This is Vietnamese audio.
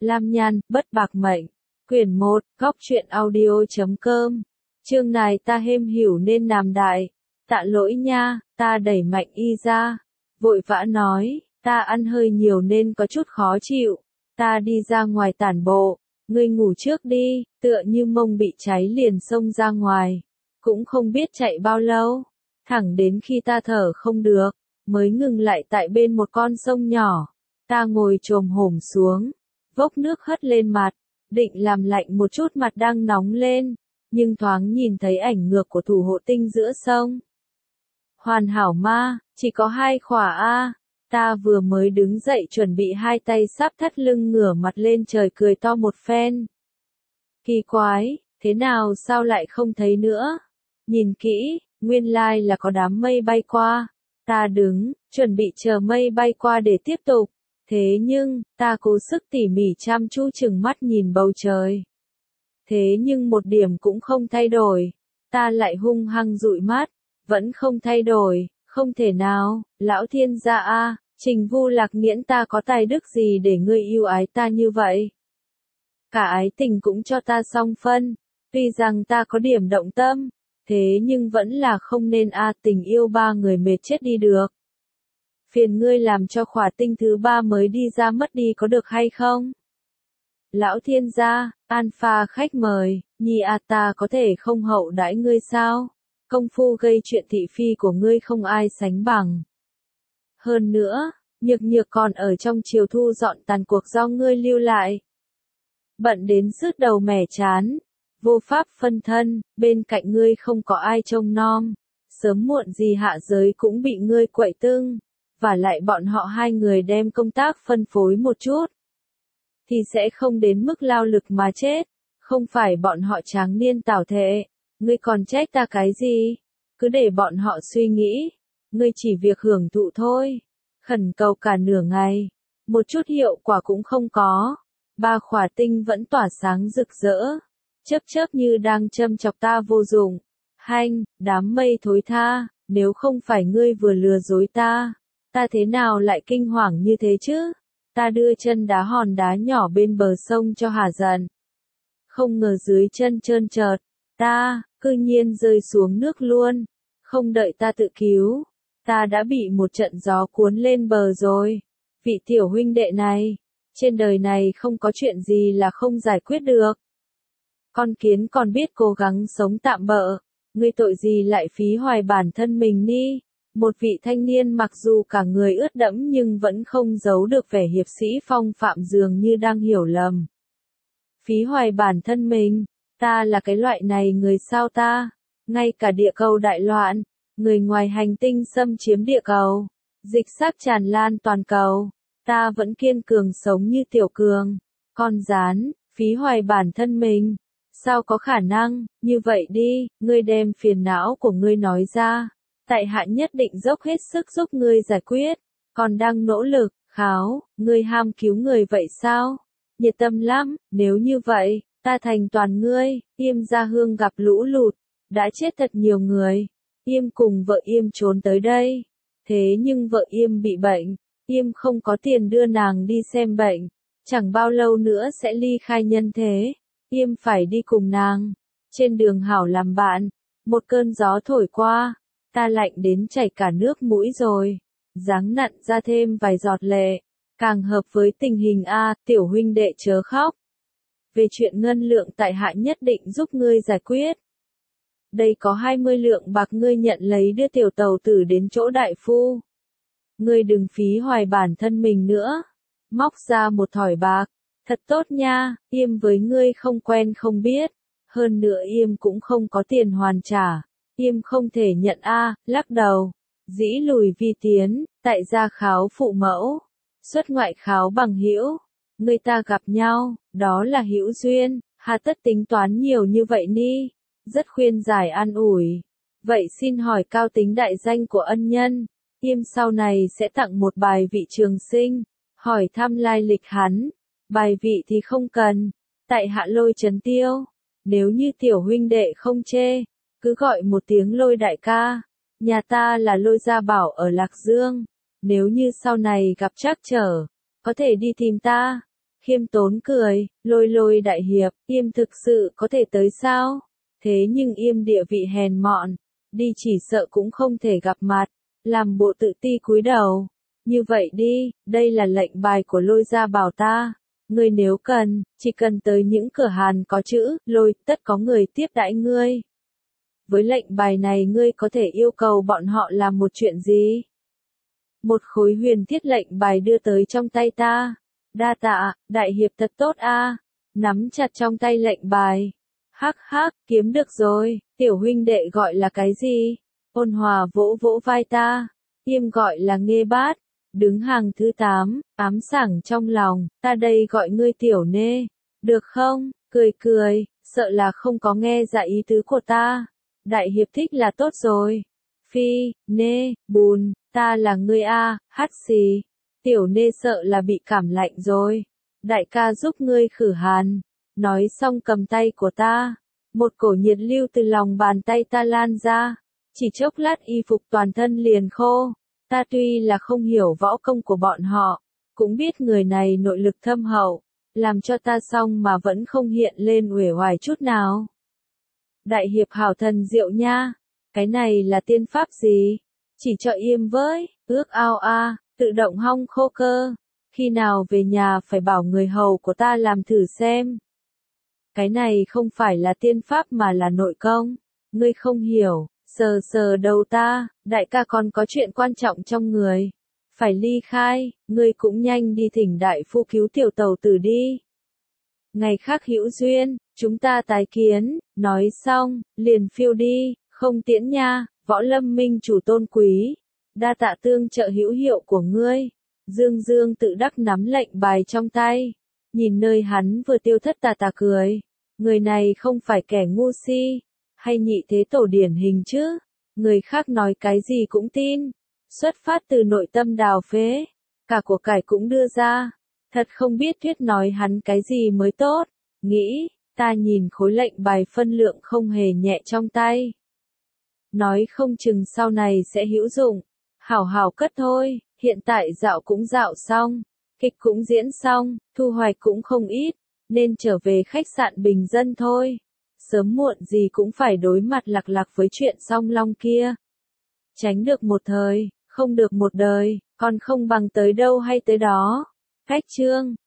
Lam Nhan, Bất Bạc Mệnh. Quyển 1, Góc truyện audio.com. Chương này ta hêm hiểu nên làm đại. Tạ lỗi nha, ta đẩy mạnh y ra. Vội vã nói, ta ăn hơi nhiều nên có chút khó chịu. Ta đi ra ngoài tản bộ, ngươi ngủ trước đi, tựa như mông bị cháy liền xông ra ngoài. Cũng không biết chạy bao lâu, thẳng đến khi ta thở không được, mới ngừng lại tại bên một con sông nhỏ. Ta ngồi chồm hổm xuống, vốc nước hất lên mặt, định làm lạnh một chút mặt đang nóng lên, nhưng thoáng nhìn thấy ảnh ngược của thủ hộ tinh giữa sông. Hoàn hảo ma, chỉ có 2 khỏa a. Ta vừa mới đứng dậy chuẩn bị 2 tay sắp thắt lưng ngửa mặt lên trời cười to một phen. Kỳ quái, thế nào sao lại không thấy nữa? Nhìn kỹ, nguyên lai là có đám mây bay qua. Ta đứng, chuẩn bị chờ mây bay qua để tiếp tục. Thế nhưng, ta cố sức tỉ mỉ chăm chú chừng mắt nhìn bầu trời. Thế nhưng một điểm cũng không thay đổi. Ta lại hung hăng dụi mắt, vẫn không thay đổi, không thể nào, lão thiên gia a, Trình Vu Lạc Nghiễn ta có tài đức gì để ngươi yêu ái ta như vậy? Cả ái tình cũng cho ta xong phân, tuy rằng ta có điểm động tâm, thế nhưng vẫn là không nên tình yêu 3 người mệt chết đi được. Phiền ngươi làm cho khỏa tinh thứ 3 mới đi ra mất đi có được hay không? Lão thiên gia, Alpha khách mời, Nhi ta có thể không hậu đãi ngươi sao? Công phu gây chuyện thị phi của ngươi không ai sánh bằng. Hơn nữa, nhược nhược còn ở trong chiều thu dọn tàn cuộc do ngươi lưu lại. Bận đến sứt đầu mẻ chán, vô pháp phân thân, bên cạnh ngươi không có ai trông nom, sớm muộn gì hạ giới cũng bị ngươi quậy tưng, và lại bọn họ 2 người đem công tác phân phối một chút, thì sẽ không đến mức lao lực mà chết, không phải bọn họ tráng niên tảo thệ, ngươi còn trách ta cái gì, cứ để bọn họ suy nghĩ, ngươi chỉ việc hưởng thụ thôi, khẩn cầu cả nửa ngày, một chút hiệu quả cũng không có. 3 khỏa tinh vẫn tỏa sáng rực rỡ, chớp như đang châm chọc ta vô dụng. Hanh, đám mây thối tha, nếu không phải ngươi vừa lừa dối ta thế nào lại kinh hoàng như thế chứ? Ta đưa chân đá hòn đá nhỏ bên bờ sông cho hả giận. Không ngờ dưới chân trơn trượt, ta, cư nhiên rơi xuống nước luôn. Không đợi ta tự cứu, ta đã bị một trận gió cuốn lên bờ rồi. Vị tiểu huynh đệ này, trên đời này không có chuyện gì là không giải quyết được. Con kiến còn biết cố gắng sống tạm bợ, ngươi tội gì lại phí hoài bản thân mình đi. Một vị thanh niên mặc dù cả người ướt đẫm nhưng vẫn không giấu được vẻ hiệp sĩ phong phạm dường như đang hiểu lầm. Phí hoài bản thân mình, ta là cái loại này người sao ta? Ngay cả địa cầu đại loạn, người ngoài hành tinh xâm chiếm địa cầu, dịch sát tràn lan toàn cầu, ta vẫn kiên cường sống như tiểu cường. Con gián, phí hoài bản thân mình, sao có khả năng? Như vậy đi, ngươi đem phiền não của ngươi nói ra, tại hạ nhất định dốc hết sức giúp ngươi giải quyết. Còn đang nỗ lực, kháo, ngươi ham cứu người vậy sao? Nhiệt tâm lắm, nếu như vậy, ta thành toàn ngươi. Yêm Gia Hương gặp lũ lụt, đã chết thật nhiều người. Yêm cùng vợ Yêm trốn tới đây, thế nhưng vợ Yêm bị bệnh, Yêm không có tiền đưa nàng đi xem bệnh, chẳng bao lâu nữa sẽ ly khai nhân thế, Yêm phải đi cùng nàng. Trên đường hảo làm bạn, một cơn gió thổi qua, ta lạnh đến chảy cả nước mũi rồi, dáng nặn ra thêm vài giọt lệ, càng hợp với tình hình tiểu huynh đệ chớ khóc. Về chuyện ngân lượng tại hạ nhất định giúp ngươi giải quyết. Đây có 20 lượng bạc ngươi nhận lấy đưa tiểu tàu tử đến chỗ đại phu. Ngươi đừng phí hoài bản thân mình nữa. Móc ra một thỏi bạc. Thật tốt nha, Yêm với ngươi không quen không biết. Hơn nữa Yêm cũng không có tiền hoàn trả. Yêm không thể nhận lắc đầu. Dĩ lùi vi tiến, tại gia kháo phụ mẫu. Xuất ngoại kháo bằng hữu. Người ta gặp nhau, đó là hữu duyên, hà tất tính toán nhiều như vậy ni. Rất khuyên giải an ủi. Vậy xin hỏi cao tính đại danh của ân nhân. Yêm sau này sẽ tặng một bài vị trường sinh. Hỏi thăm lai lịch hắn. Bài vị thì không cần. Tại hạ Lôi Trấn Tiêu. Nếu như tiểu huynh đệ không chê, cứ gọi một tiếng Lôi đại ca. Nhà ta là Lôi Gia Bảo ở Lạc Dương. Nếu như sau này gặp trắc trở, có thể đi tìm ta. khiêm tốn cười, lôi lôi đại hiệp, Yêm thực sự có thể tới sao? Thế nhưng Yêm địa vị hèn mọn, đi chỉ sợ cũng không thể gặp mặt, làm bộ tự ti cúi đầu. Như vậy đi, đây là lệnh bài của lôi gia bảo ta. Ngươi nếu cần, chỉ cần tới những cửa hàng có chữ lôi, tất có người tiếp đãi ngươi. Với lệnh bài này ngươi có thể yêu cầu bọn họ làm một chuyện gì? Một khối huyền thiết lệnh bài đưa tới trong tay ta. Đa tạ, đại hiệp thật tốt a. Nắm chặt trong tay lệnh bài. Hắc hắc, kiếm được rồi, tiểu huynh đệ gọi là cái gì? Ôn hòa vỗ vỗ vai ta. Yêm gọi là Nghê Bát. Đứng hàng thứ 8, ám sảng trong lòng, ta đây gọi ngươi tiểu nê. Được không? Cười cười, sợ là không có nghe ra ý tứ của ta. Đại hiệp thích là tốt rồi. Phi, nê, bùn, ta là ngươi a, hắt xì. Tiểu nê sợ là bị cảm lạnh rồi. Đại ca giúp ngươi khử hàn. Nói xong cầm tay của ta. Một cổ nhiệt lưu từ lòng bàn tay ta lan ra. Chỉ chốc lát y phục toàn thân liền khô. Ta tuy là không hiểu võ công của bọn họ, cũng biết người này nội lực thâm hậu, làm cho ta xong mà vẫn không hiện lên uể oải chút nào. Đại hiệp hảo thần diệu nha, cái này là tiên pháp gì? Chỉ cho Yêm với, ước ao a, tự động hong khô cơ. Khi nào về nhà phải bảo người hầu của ta làm thử xem. Cái này không phải là tiên pháp mà là nội công, ngươi không hiểu. Sờ sờ đầu ta, đại ca còn có chuyện quan trọng trong người. Phải ly khai, ngươi cũng nhanh đi thỉnh đại phu cứu tiểu tẩu tử đi. Ngày khác hữu duyên, chúng ta tái kiến, nói xong, liền phiêu đi, không tiễn nha, Võ Lâm Minh chủ tôn quý. Đa tạ tương trợ hữu hiệu của ngươi. Dương Dương tự đắc nắm lệnh bài trong tay. Nhìn nơi hắn vừa tiêu thất tà cười. Người này không phải kẻ ngu si. Hay nhị thế tổ điển hình chứ, người khác nói cái gì cũng tin, xuất phát từ nội tâm đào phế, cả của cải cũng đưa ra, thật không biết thuyết nói hắn cái gì mới tốt, nghĩ, ta nhìn khối lệnh bài phân lượng không hề nhẹ trong tay. Nói không chừng sau này sẽ hữu dụng, hảo hảo cất thôi, hiện tại dạo cũng dạo xong, kịch cũng diễn xong, thu hoạch cũng không ít, nên trở về khách sạn bình dân thôi. Sớm muộn gì cũng phải đối mặt lặc lặc với chuyện song long kia. Tránh được một thời, không được một đời, còn không bằng tới đâu hay tới đó. Cách chương